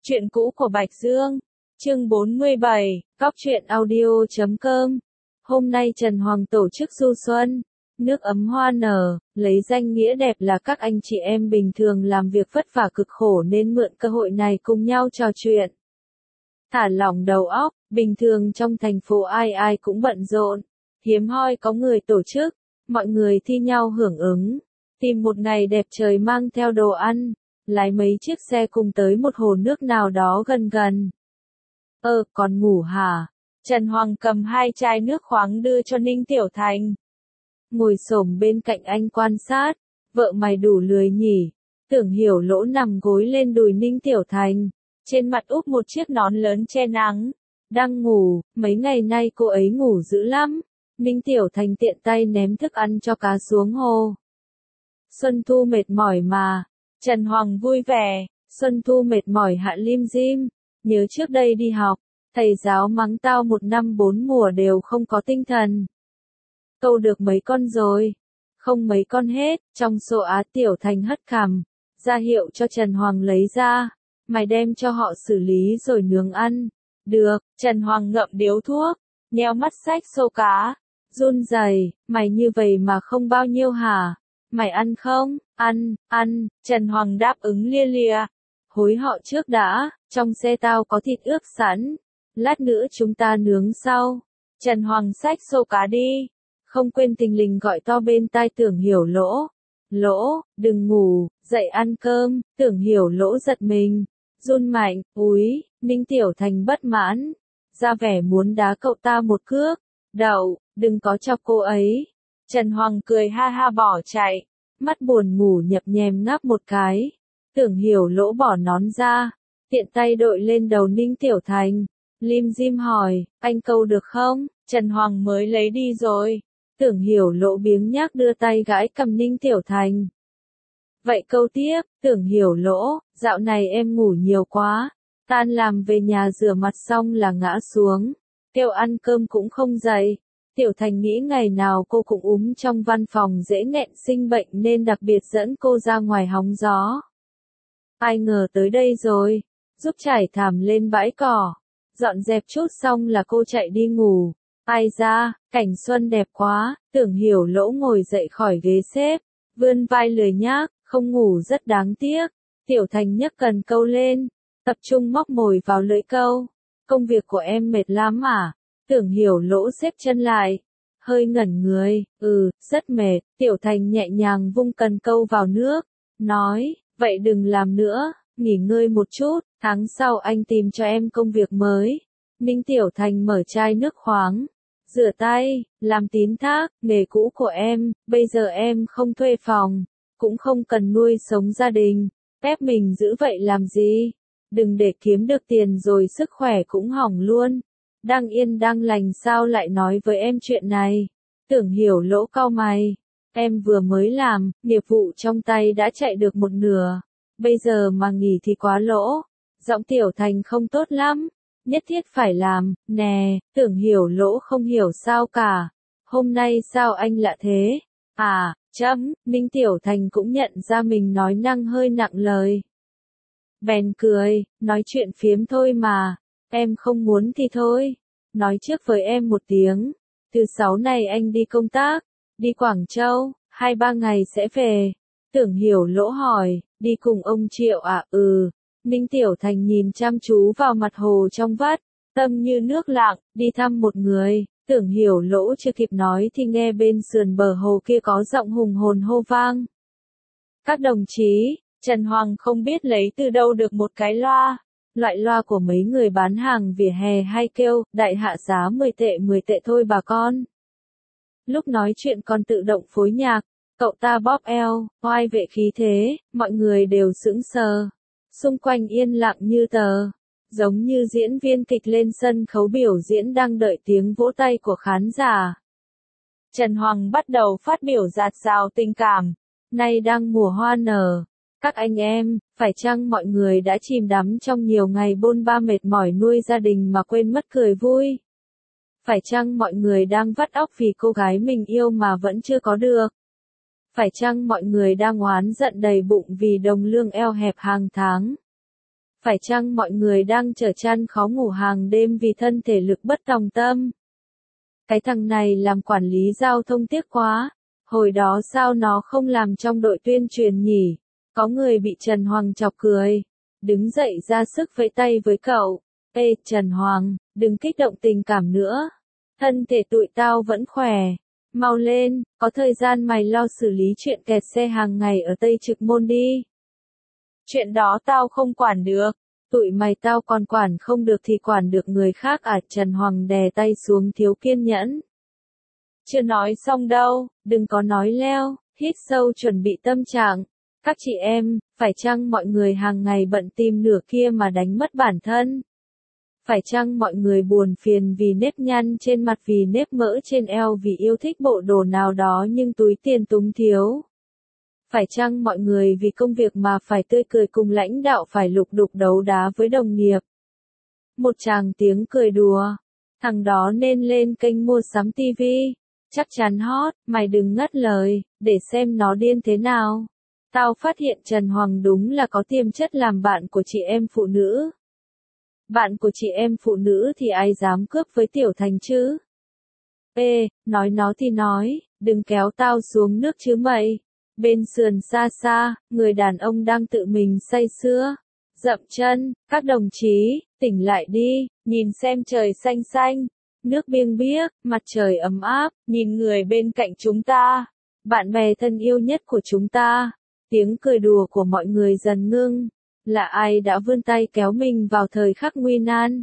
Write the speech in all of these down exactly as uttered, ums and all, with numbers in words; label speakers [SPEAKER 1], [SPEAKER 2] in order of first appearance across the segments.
[SPEAKER 1] Chuyện cũ của Bạch Dương, chương bốn mươi bảy, Cóc truyện audio chấm com. Hôm nay Trần Hoàng tổ chức du xuân, nước ấm hoa nở, lấy danh nghĩa đẹp là các anh chị em bình thường làm việc vất vả cực khổ nên mượn cơ hội này cùng nhau trò chuyện. Thả lỏng đầu óc, bình thường trong thành phố ai ai cũng bận rộn, hiếm hoi có người tổ chức, mọi người thi nhau hưởng ứng, tìm một ngày đẹp trời mang theo đồ ăn, lái mấy chiếc xe cùng tới một hồ nước nào đó gần gần. Ơ, còn ngủ hả? Trần Hoàng cầm hai chai nước khoáng đưa cho Ninh Tiểu Thành. Ngồi xổm bên cạnh anh quan sát, vợ mày đủ lười nhỉ? Tưởng Hiểu Lỗ nằm gối lên đùi Ninh Tiểu Thành, trên mặt úp một chiếc nón lớn che nắng, đang ngủ, mấy ngày nay cô ấy ngủ dữ lắm. Ninh Tiểu Thành tiện tay ném thức ăn cho cá xuống hồ. Xuân Thu mệt mỏi mà. Trần Hoàng vui vẻ, Xuân Thu mệt mỏi hạ lim dim, nhớ trước đây đi học, thầy giáo mắng tao một năm bốn mùa đều không có tinh thần. Câu được mấy con rồi? Không mấy con hết, trong số Á Tiểu Thành hất cằm, ra hiệu cho Trần Hoàng lấy ra, mày đem cho họ xử lý rồi nướng ăn. Được, Trần Hoàng ngậm điếu thuốc, nheo mắt xách xô cá, run rẩy, mày như vậy mà không bao nhiêu hả? Mày ăn không? Ăn, ăn, Trần Hoàng đáp ứng lia lịa. Hối họ trước đã, trong xe tao có thịt ướp sẵn, lát nữa chúng ta nướng sau. Trần Hoàng xách xô cá đi, không quên tình lình gọi to bên tai Tưởng Hiểu Lỗ. Lỗ, đừng ngủ, dậy ăn cơm. Tưởng Hiểu Lỗ giật mình, run mạnh, úi, Ninh Tiểu Thành bất mãn, ra vẻ muốn đá cậu ta một cước. Đậu, đừng có chọc cô ấy. Trần Hoàng cười ha ha bỏ chạy, mắt buồn ngủ nhập nhèm ngáp một cái. Tưởng Hiểu Lỗ bỏ nón ra, tiện tay đội lên đầu Ninh Tiểu Thành, lim dim hỏi, anh câu được không? Trần Hoàng mới lấy đi rồi. Tưởng Hiểu Lỗ biếng nhác đưa tay gãi cầm Ninh Tiểu Thành. Vậy câu tiếp, Tưởng Hiểu Lỗ, dạo này em ngủ nhiều quá, tan làm về nhà rửa mặt xong là ngã xuống, kêu ăn cơm cũng không dậy. Tiểu Thành nghĩ ngày nào cô cũng úm trong văn phòng dễ nghẹn sinh bệnh nên đặc biệt dẫn cô ra ngoài hóng gió. Ai ngờ tới đây rồi, giúp trải thảm lên bãi cỏ, dọn dẹp chút xong là cô chạy đi ngủ. Ai ra, cảnh xuân đẹp quá. Tưởng Hiểu Lỗ ngồi dậy khỏi ghế xếp, vươn vai lười nhác, không ngủ rất đáng tiếc. Tiểu Thành nhấc cần câu lên, tập trung móc mồi vào lưỡi câu. Công việc của em mệt lắm à? Tưởng Hiểu Lỗ xếp chân lại, hơi ngẩn người, ừ, rất mệt. Tiểu Thành nhẹ nhàng vung cần câu vào nước, nói, vậy đừng làm nữa, nghỉ ngơi một chút, tháng sau anh tìm cho em công việc mới. Ninh Tiểu Thành mở chai nước khoáng, rửa tay, làm tín thác, nghề cũ của em, bây giờ em không thuê phòng, cũng không cần nuôi sống gia đình, ép mình giữ vậy làm gì? Đừng để kiếm được tiền rồi sức khỏe cũng hỏng luôn. Đang yên đang lành sao lại nói với em chuyện này? Tưởng Hiểu Lỗ cau mày. Em vừa mới làm, nghiệp vụ trong tay đã chạy được một nửa. Bây giờ mà nghỉ thì quá lỗ. Giọng Tiểu Thành không tốt lắm. Nhất thiết phải làm, nè. Tưởng Hiểu Lỗ không hiểu sao cả. Hôm nay sao anh lạ thế? À, chấm, Ninh Tiểu Thành cũng nhận ra mình nói năng hơi nặng lời. Bèn cười, nói chuyện phiếm thôi mà. Em không muốn thì thôi. Nói trước với em một tiếng. Thứ sáu này anh đi công tác. Đi Quảng Châu. Hai ba ngày sẽ về. Tưởng Hiểu Lỗ hỏi. Đi cùng ông Triệu à? Ừ. Ninh Tiểu Thành nhìn chăm chú vào mặt hồ trong vắt. Tâm như nước lặng. Đi thăm một người. Tưởng Hiểu Lỗ chưa kịp nói thì nghe bên sườn bờ hồ kia có giọng hùng hồn hô vang. Các đồng chí. Trần Hoàng không biết lấy từ đâu được một cái loa. Loại loa của mấy người bán hàng vỉa hè hay kêu, đại hạ giá mười tệ mười tệ thôi bà con. Lúc nói chuyện còn tự động phối nhạc, cậu ta bóp eo, oai vệ khí thế, mọi người đều sững sờ. Xung quanh yên lặng như tờ, giống như diễn viên kịch lên sân khấu biểu diễn đang đợi tiếng vỗ tay của khán giả. Trần Hoàng bắt đầu phát biểu dạt dào tình cảm, nay đang mùa hoa nở. Các anh em, phải chăng mọi người đã chìm đắm trong nhiều ngày bôn ba mệt mỏi nuôi gia đình mà quên mất cười vui? Phải chăng mọi người đang vắt óc vì cô gái mình yêu mà vẫn chưa có được? Phải chăng mọi người đang oán giận đầy bụng vì đồng lương eo hẹp hàng tháng? Phải chăng mọi người đang trở chăn khó ngủ hàng đêm vì thân thể lực bất tòng tâm? Cái thằng này làm quản lý giao thông tiếc quá. Hồi đó sao nó không làm trong đội tuyên truyền nhỉ? Có người bị Trần Hoàng chọc cười. Đứng dậy ra sức vẫy tay với cậu. Ê Trần Hoàng, đừng kích động tình cảm nữa. Thân thể tụi tao vẫn khỏe. Mau lên, có thời gian mày lo xử lý chuyện kẹt xe hàng ngày ở Tây Trực Môn đi. Chuyện đó tao không quản được. Tụi mày tao còn quản không được thì quản được người khác à? Trần Hoàng đè tay xuống thiếu kiên nhẫn. Chưa nói xong đâu, đừng có nói leo, hít sâu chuẩn bị tâm trạng. Các chị em, phải chăng mọi người hàng ngày bận tìm nửa kia mà đánh mất bản thân? Phải chăng mọi người buồn phiền vì nếp nhăn trên mặt, vì nếp mỡ trên eo, vì yêu thích bộ đồ nào đó nhưng túi tiền túng thiếu? Phải chăng mọi người vì công việc mà phải tươi cười cùng lãnh đạo, phải lục đục đấu đá với đồng nghiệp? Một tràng tiếng cười đùa. Thằng đó nên lên kênh mua sắm tivi. Chắc chắn hot, mày đừng ngắt lời, để xem nó điên thế nào. Tao phát hiện Trần Hoàng đúng là có tiềm chất làm bạn của chị em phụ nữ. Bạn của chị em phụ nữ thì ai dám cướp với Tiểu Thành chứ? Ê, nói nó thì nói, đừng kéo tao xuống nước chứ mày. Bên sườn xa xa, người đàn ông đang tự mình say sưa. Dậm chân, các đồng chí, tỉnh lại đi, nhìn xem trời xanh xanh. Nước biêng biếc, mặt trời ấm áp, nhìn người bên cạnh chúng ta. Bạn bè thân yêu nhất của chúng ta. Tiếng cười đùa của mọi người dần ngưng. Là ai đã vươn tay kéo mình vào thời khắc nguy nan?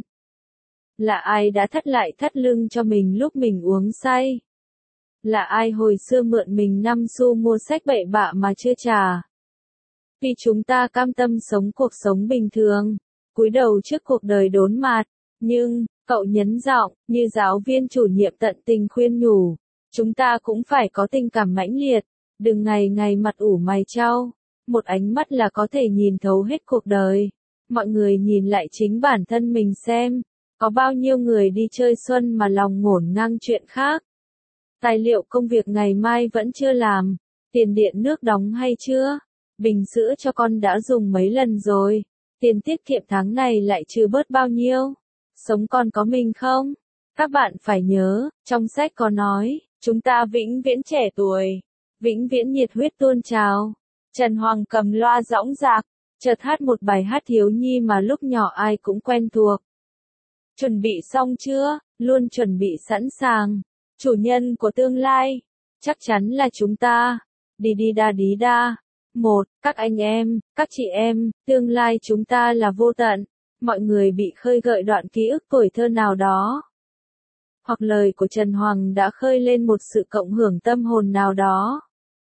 [SPEAKER 1] Là ai đã thắt lại thắt lưng cho mình lúc mình uống say? Là ai hồi xưa mượn mình năm xu mua sách bậy bạ mà chưa trả? Vì chúng ta cam tâm sống cuộc sống bình thường, cúi đầu trước cuộc đời đốn mạt. Nhưng, cậu nhấn giọng, như giáo viên chủ nhiệm tận tình khuyên nhủ, chúng ta cũng phải có tình cảm mãnh liệt, đừng ngày ngày mặt ủ mày trao. Một ánh mắt là có thể nhìn thấu hết cuộc đời. Mọi người nhìn lại chính bản thân mình xem, có bao nhiêu người đi chơi xuân mà lòng ngổn ngang chuyện khác. Tài liệu công việc ngày mai vẫn chưa làm, tiền điện nước đóng hay chưa? Bình sữa cho con đã dùng mấy lần rồi, tiền tiết kiệm tháng này lại trừ bớt bao nhiêu? Sống còn có mình không? Các bạn phải nhớ, trong sách có nói, chúng ta vĩnh viễn trẻ tuổi, vĩnh viễn nhiệt huyết tuôn trào. Trần Hoàng cầm loa dõng dạc, chợt hát một bài hát thiếu nhi mà lúc nhỏ ai cũng quen thuộc. Chuẩn bị xong chưa? Luôn chuẩn bị sẵn sàng. Chủ nhân của tương lai, chắc chắn là chúng ta. Đi đi đa đi đa. Một, các anh em, các chị em, tương lai chúng ta là vô tận. Mọi người bị khơi gợi đoạn ký ức tuổi thơ nào đó. Hoặc lời của Trần Hoàng đã khơi lên một sự cộng hưởng tâm hồn nào đó.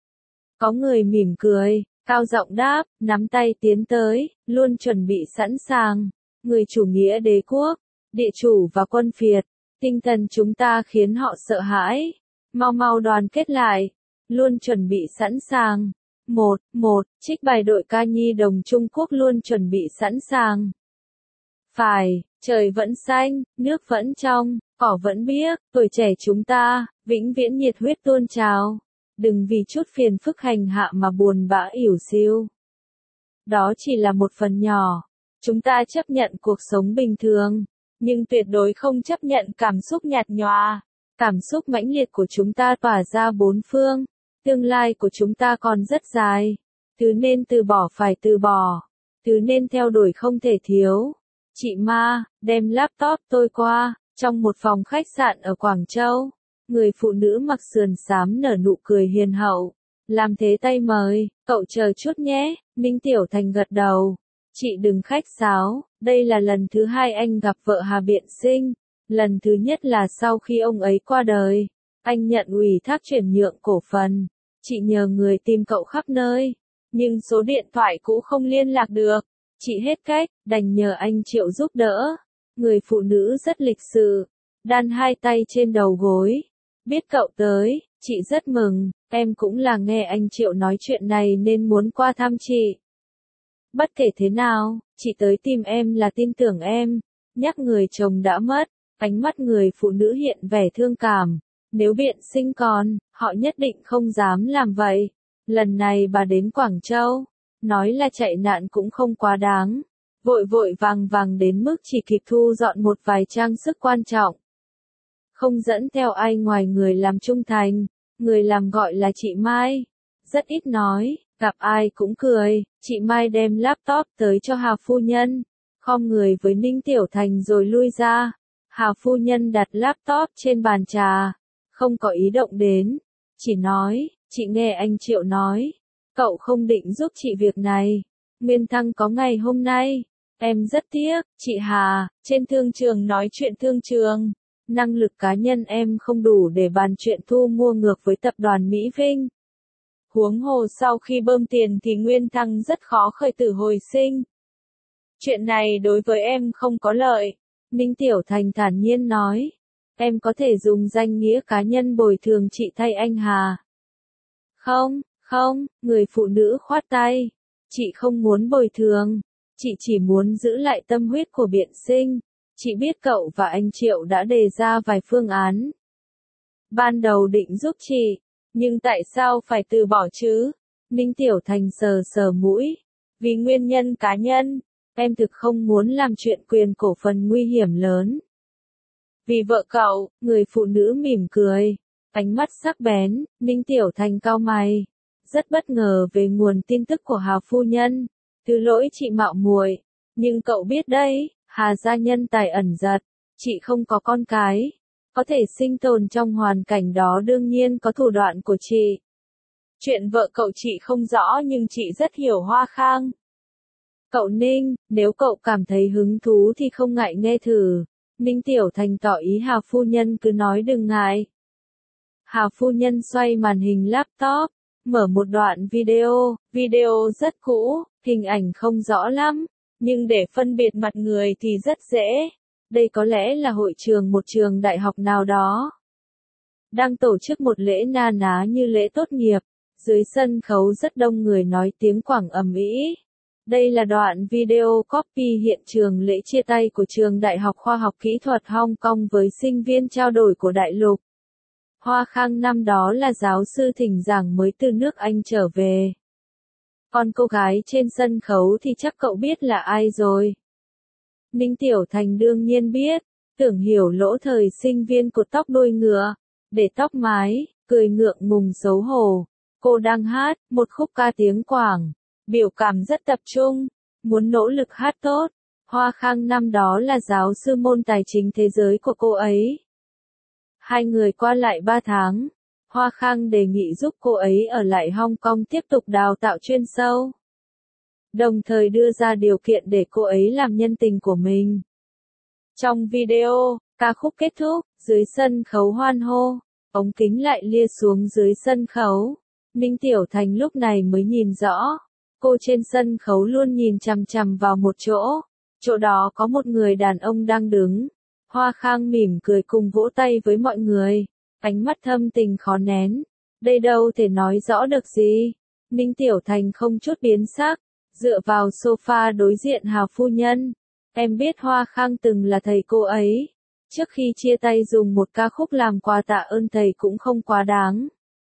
[SPEAKER 1] Có người mỉm cười, cao giọng đáp, nắm tay tiến tới, luôn chuẩn bị sẵn sàng. Người chủ nghĩa đế quốc, địa chủ và quân phiệt, tinh thần chúng ta khiến họ sợ hãi. Mau mau đoàn kết lại, luôn chuẩn bị sẵn sàng. Một, một, trích bài đội ca nhi đồng Trung Quốc luôn chuẩn bị sẵn sàng. Phải, trời vẫn xanh, nước vẫn trong, cỏ vẫn biếc, tuổi trẻ chúng ta, vĩnh viễn nhiệt huyết tuôn trào. Đừng vì chút phiền phức hành hạ mà buồn bã ỉu xìu. Đó chỉ là một phần nhỏ. Chúng ta chấp nhận cuộc sống bình thường, nhưng tuyệt đối không chấp nhận cảm xúc nhạt nhòa. Cảm xúc mãnh liệt của chúng ta tỏa ra bốn phương. Tương lai của chúng ta còn rất dài. Thứ nên từ bỏ phải từ bỏ. Thứ nên theo đuổi không thể thiếu. Chị Ma, đem laptop tôi qua, trong một phòng khách sạn ở Quảng Châu. Người phụ nữ mặc sườn xám nở nụ cười hiền hậu. Làm thế tay mời, cậu chờ chút nhé, Ninh Tiểu Thành gật đầu. Chị đừng khách sáo, đây là lần thứ hai anh gặp vợ Hà Biện Sinh. Lần thứ nhất là sau khi ông ấy qua đời. Anh nhận ủy thác chuyển nhượng cổ phần. Chị nhờ người tìm cậu khắp nơi. Nhưng số điện thoại cũ không liên lạc được. Chị hết cách, đành nhờ anh Triệu giúp đỡ. Người phụ nữ rất lịch sự. Đan hai tay trên đầu gối. Biết cậu tới, chị rất mừng, em cũng là nghe anh Triệu nói chuyện này nên muốn qua thăm chị. Bất kể thế nào, chị tới tìm em là tin tưởng em. Nhắc người chồng đã mất, ánh mắt người phụ nữ hiện vẻ thương cảm. Nếu Biện Sinh còn, họ nhất định không dám làm vậy. Lần này bà đến Quảng Châu, nói là chạy nạn cũng không quá đáng. vội vội vàng vàng đến mức chỉ kịp thu dọn một vài trang sức quan trọng. Không dẫn theo ai ngoài người làm trung thành, người làm gọi là chị Mai. Rất ít nói, gặp ai cũng cười, chị Mai đem laptop tới cho Hà phu nhân, khom người với Ninh Tiểu Thành rồi lui ra. Hà phu nhân đặt laptop trên bàn trà, không có ý động đến, chỉ nói, chị nghe anh Triệu nói, cậu không định giúp chị việc này. Nguyên Thăng có ngày hôm nay, em rất tiếc, chị Hà, trên thương trường nói chuyện thương trường. Năng lực cá nhân em không đủ để bàn chuyện thu mua ngược với tập đoàn Mỹ Vinh. Huống hồ sau khi bơm tiền thì Nguyên Thăng rất khó khởi tử hồi sinh. Chuyện này đối với em không có lợi. Ninh Tiểu Thành thản nhiên nói. Em có thể dùng danh nghĩa cá nhân bồi thường chị thay anh Hà. Không, không, người phụ nữ khoát tay. Chị không muốn bồi thường. Chị chỉ muốn giữ lại tâm huyết của Biện Sinh. Chị biết cậu và anh Triệu đã đề ra vài phương án. Ban đầu định giúp chị, nhưng tại sao phải từ bỏ chứ? Ninh Tiểu Thành sờ sờ mũi. Vì nguyên nhân cá nhân, em thực không muốn làm chuyện quyền cổ phần nguy hiểm lớn. Vì vợ cậu, người phụ nữ mỉm cười, ánh mắt sắc bén, Ninh Tiểu Thành cau mày. Rất bất ngờ về nguồn tin tức của Hà phu nhân. Thứ lỗi chị mạo muội, nhưng cậu biết đấy, Hà gia nhân tài ẩn giật, chị không có con cái, có thể sinh tồn trong hoàn cảnh đó đương nhiên có thủ đoạn của chị. Chuyện vợ cậu chị không rõ nhưng chị rất hiểu Hoa Khang. Cậu Ninh, nếu cậu cảm thấy hứng thú thì không ngại nghe thử. Ninh Tiểu Thành tỏ ý Hà phu nhân cứ nói đừng ngại. Hà phu nhân xoay màn hình laptop, mở một đoạn video, video rất cũ, hình ảnh không rõ lắm, nhưng để phân biệt mặt người thì rất dễ. Đây có lẽ là hội trường một trường đại học nào đó. Đang tổ chức một lễ na ná như lễ tốt nghiệp, dưới sân khấu rất đông người nói tiếng Quảng ầm ĩ. Đây là đoạn video copy hiện trường lễ chia tay của trường Đại học Khoa học Kỹ thuật Hong Kong với sinh viên trao đổi của đại lục. Hoa Khang năm đó là giáo sư thỉnh giảng mới từ nước Anh trở về. Còn cô gái trên sân khấu thì chắc cậu biết là ai rồi. Ninh Tiểu Thành đương nhiên biết, Tưởng Hiểu Lỗ thời sinh viên cột tóc đuôi ngựa, để tóc mái, cười ngượng ngùng xấu hổ. Cô đang hát một khúc ca tiếng Quảng, biểu cảm rất tập trung, muốn nỗ lực hát tốt. Hoa Khang năm đó là giáo sư môn tài chính thế giới của cô ấy. Hai người qua lại ba tháng, Hoa Khang đề nghị giúp cô ấy ở lại Hong Kong tiếp tục đào tạo chuyên sâu. Đồng thời đưa ra điều kiện để cô ấy làm nhân tình của mình. Trong video, ca khúc kết thúc, dưới sân khấu hoan hô, ống kính lại lia xuống dưới sân khấu. Ninh Tiểu Thành lúc này mới nhìn rõ, cô trên sân khấu luôn nhìn chằm chằm vào một chỗ, chỗ đó có một người đàn ông đang đứng. Hoa Khang mỉm cười cùng vỗ tay với mọi người, ánh mắt thâm tình khó nén. Đây đâu thể nói rõ được gì. Ninh Tiểu Thành không chút biến sắc, dựa vào sofa đối diện Hà phu nhân. Em biết Hoa Khang từng là thầy cô ấy. Trước khi chia tay dùng một ca khúc làm quà tạ ơn thầy cũng không quá đáng.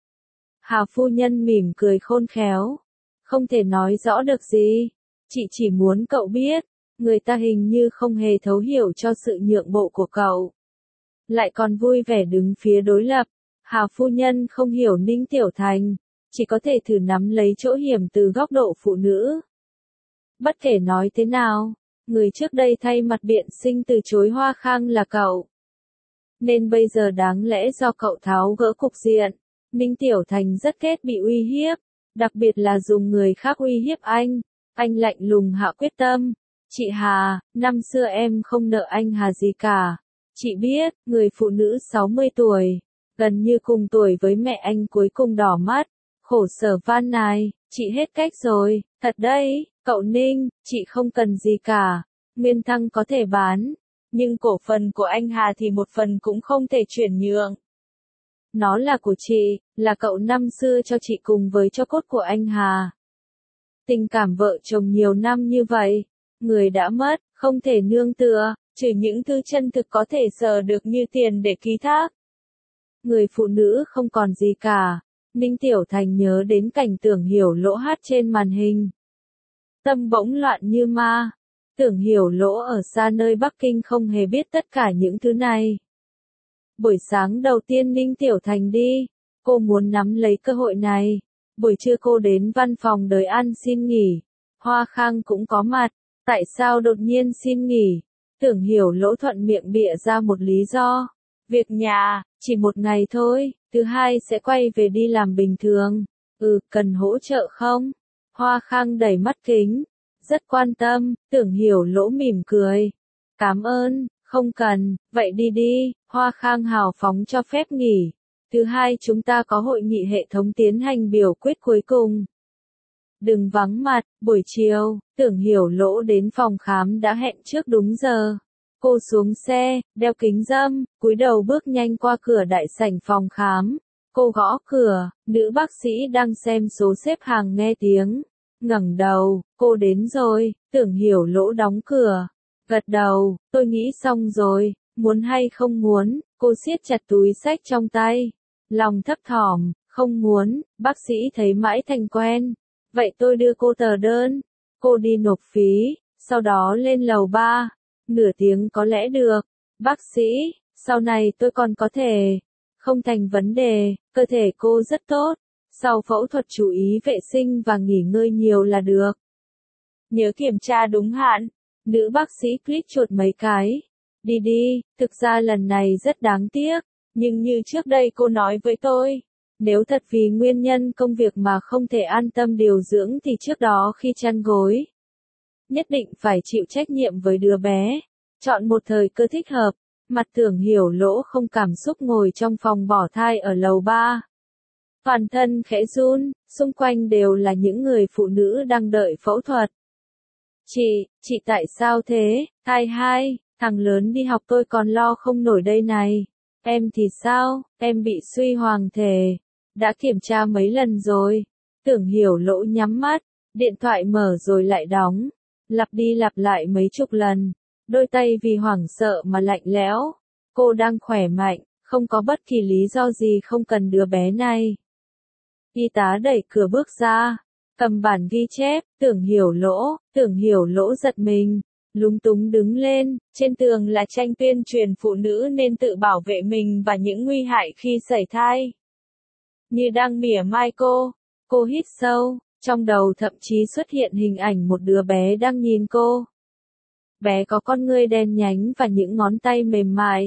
[SPEAKER 1] Hà phu nhân mỉm cười khôn khéo. Không thể nói rõ được gì. Chị chỉ muốn cậu biết, người ta hình như không hề thấu hiểu cho sự nhượng bộ của cậu. Lại còn vui vẻ đứng phía đối lập. Hà phu nhân không hiểu Ninh Tiểu Thành, chỉ có thể thử nắm lấy chỗ hiểm từ góc độ phụ nữ. Bất kể nói thế nào, người trước đây thay mặt Biện Sinh từ chối Hoa Khang là cậu. Nên bây giờ đáng lẽ do cậu tháo gỡ cục diện. Ninh Tiểu Thành rất ghét bị uy hiếp, đặc biệt là dùng người khác uy hiếp anh. Anh lạnh lùng hạ quyết tâm. Chị Hà, năm xưa em không nợ anh Hà gì cả. Chị biết, người phụ nữ sáu mươi tuổi, gần như cùng tuổi với mẹ anh cuối cùng đỏ mắt, khổ sở van nài, chị hết cách rồi, thật đấy, cậu Ninh, chị không cần gì cả. Nguyên Thăng có thể bán, nhưng cổ phần của anh Hà thì một phần cũng không thể chuyển nhượng. Nó là của chị, là cậu năm xưa cho chị cùng với cho cốt của anh Hà. Tình cảm vợ chồng nhiều năm như vậy, người đã mất, không thể nương tựa, trừ những thứ chân thực có thể sờ được như tiền để ký thác. Người phụ nữ không còn gì cả. Ninh Tiểu Thành nhớ đến cảnh Tưởng Hiểu Lỗ hát trên màn hình. Tâm bỗng loạn như ma. Tưởng Hiểu Lỗ ở xa nơi Bắc Kinh không hề biết tất cả những thứ này. Buổi sáng đầu tiên Ninh Tiểu Thành đi, cô muốn nắm lấy cơ hội này. Buổi trưa cô đến văn phòng đợi ăn xin nghỉ. Hoa Khang cũng có mặt. Tại sao đột nhiên xin nghỉ? Tưởng Hiểu Lỗ thuận miệng bịa ra một lý do. Việc nhà, chỉ một ngày thôi, thứ hai sẽ quay về đi làm bình thường. Ừ, cần hỗ trợ không? Hoa Khang đẩy mắt kính. Rất quan tâm, Tưởng Hiểu Lỗ mỉm cười. Cảm ơn, không cần, vậy đi đi, Hoa Khang hào phóng cho phép nghỉ. Thứ hai chúng ta có hội nghị hệ thống tiến hành biểu quyết cuối cùng. Đừng vắng mặt, buổi chiều, Tưởng Hiểu Lỗ đến phòng khám đã hẹn trước đúng giờ. Cô xuống xe, đeo kính râm, cúi đầu bước nhanh qua cửa đại sảnh phòng khám. Cô gõ cửa, nữ bác sĩ đang xem số xếp hàng nghe tiếng. Ngẩng đầu, cô đến rồi, Tưởng Hiểu Lỗ đóng cửa. Gật đầu, tôi nghĩ xong rồi, muốn hay không muốn, cô siết chặt túi xách trong tay. Lòng thấp thỏm, không muốn, bác sĩ thấy mãi thành quen. Vậy tôi đưa cô tờ đơn. Cô đi nộp phí, sau đó lên lầu ba. Nửa tiếng có lẽ được. Bác sĩ, sau này tôi còn có thể. Không thành vấn đề, cơ thể cô rất tốt. Sau phẫu thuật chú ý vệ sinh và nghỉ ngơi nhiều là được. Nhớ kiểm tra đúng hạn. Nữ bác sĩ click chuột mấy cái. Đi đi, thực ra lần này rất đáng tiếc. Nhưng như trước đây cô nói với tôi. Nếu thật vì nguyên nhân công việc mà không thể an tâm điều dưỡng thì trước đó khi chăn gối. Nhất định phải chịu trách nhiệm với đứa bé. Chọn một thời cơ thích hợp. Mặt Tưởng Hiểu Lỗ không cảm xúc ngồi trong phòng bỏ thai ở lầu ba. Toàn thân khẽ run, xung quanh đều là những người phụ nữ đang đợi phẫu thuật. Chị, chị tại sao thế? Thai hai, thằng lớn đi học tôi còn lo không nổi đây này. Em thì sao? Em bị suy hoàng thể. Đã kiểm tra mấy lần rồi. Tưởng Hiểu Lỗ nhắm mắt, điện thoại mở rồi lại đóng. Lặp đi lặp lại mấy chục lần. Đôi tay vì hoảng sợ mà lạnh lẽo. Cô đang khỏe mạnh, không có bất kỳ lý do gì không cần đứa bé này. Y tá đẩy cửa bước ra, cầm bản ghi chép, Tưởng Hiểu Lỗ, Tưởng Hiểu Lỗ giật mình, lúng túng đứng lên, trên tường là tranh tuyên truyền phụ nữ nên tự bảo vệ mình và những nguy hại khi sảy thai. Như đang mỉa mai cô, cô hít sâu, trong đầu thậm chí xuất hiện hình ảnh một đứa bé đang nhìn cô. Bé có con ngươi đen nhánh và những ngón tay mềm mại.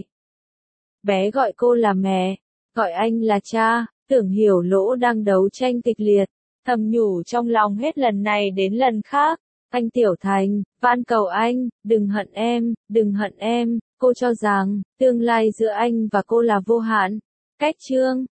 [SPEAKER 1] Bé gọi cô là mẹ, gọi anh là cha. Tưởng Hiểu Lỗ đang đấu tranh kịch liệt, thầm nhủ trong lòng hết lần này đến lần khác. Anh Tiểu Thành, van cầu anh, đừng hận em, đừng hận em. Cô cho rằng, tương lai giữa anh và cô là vô hạn. Cách chương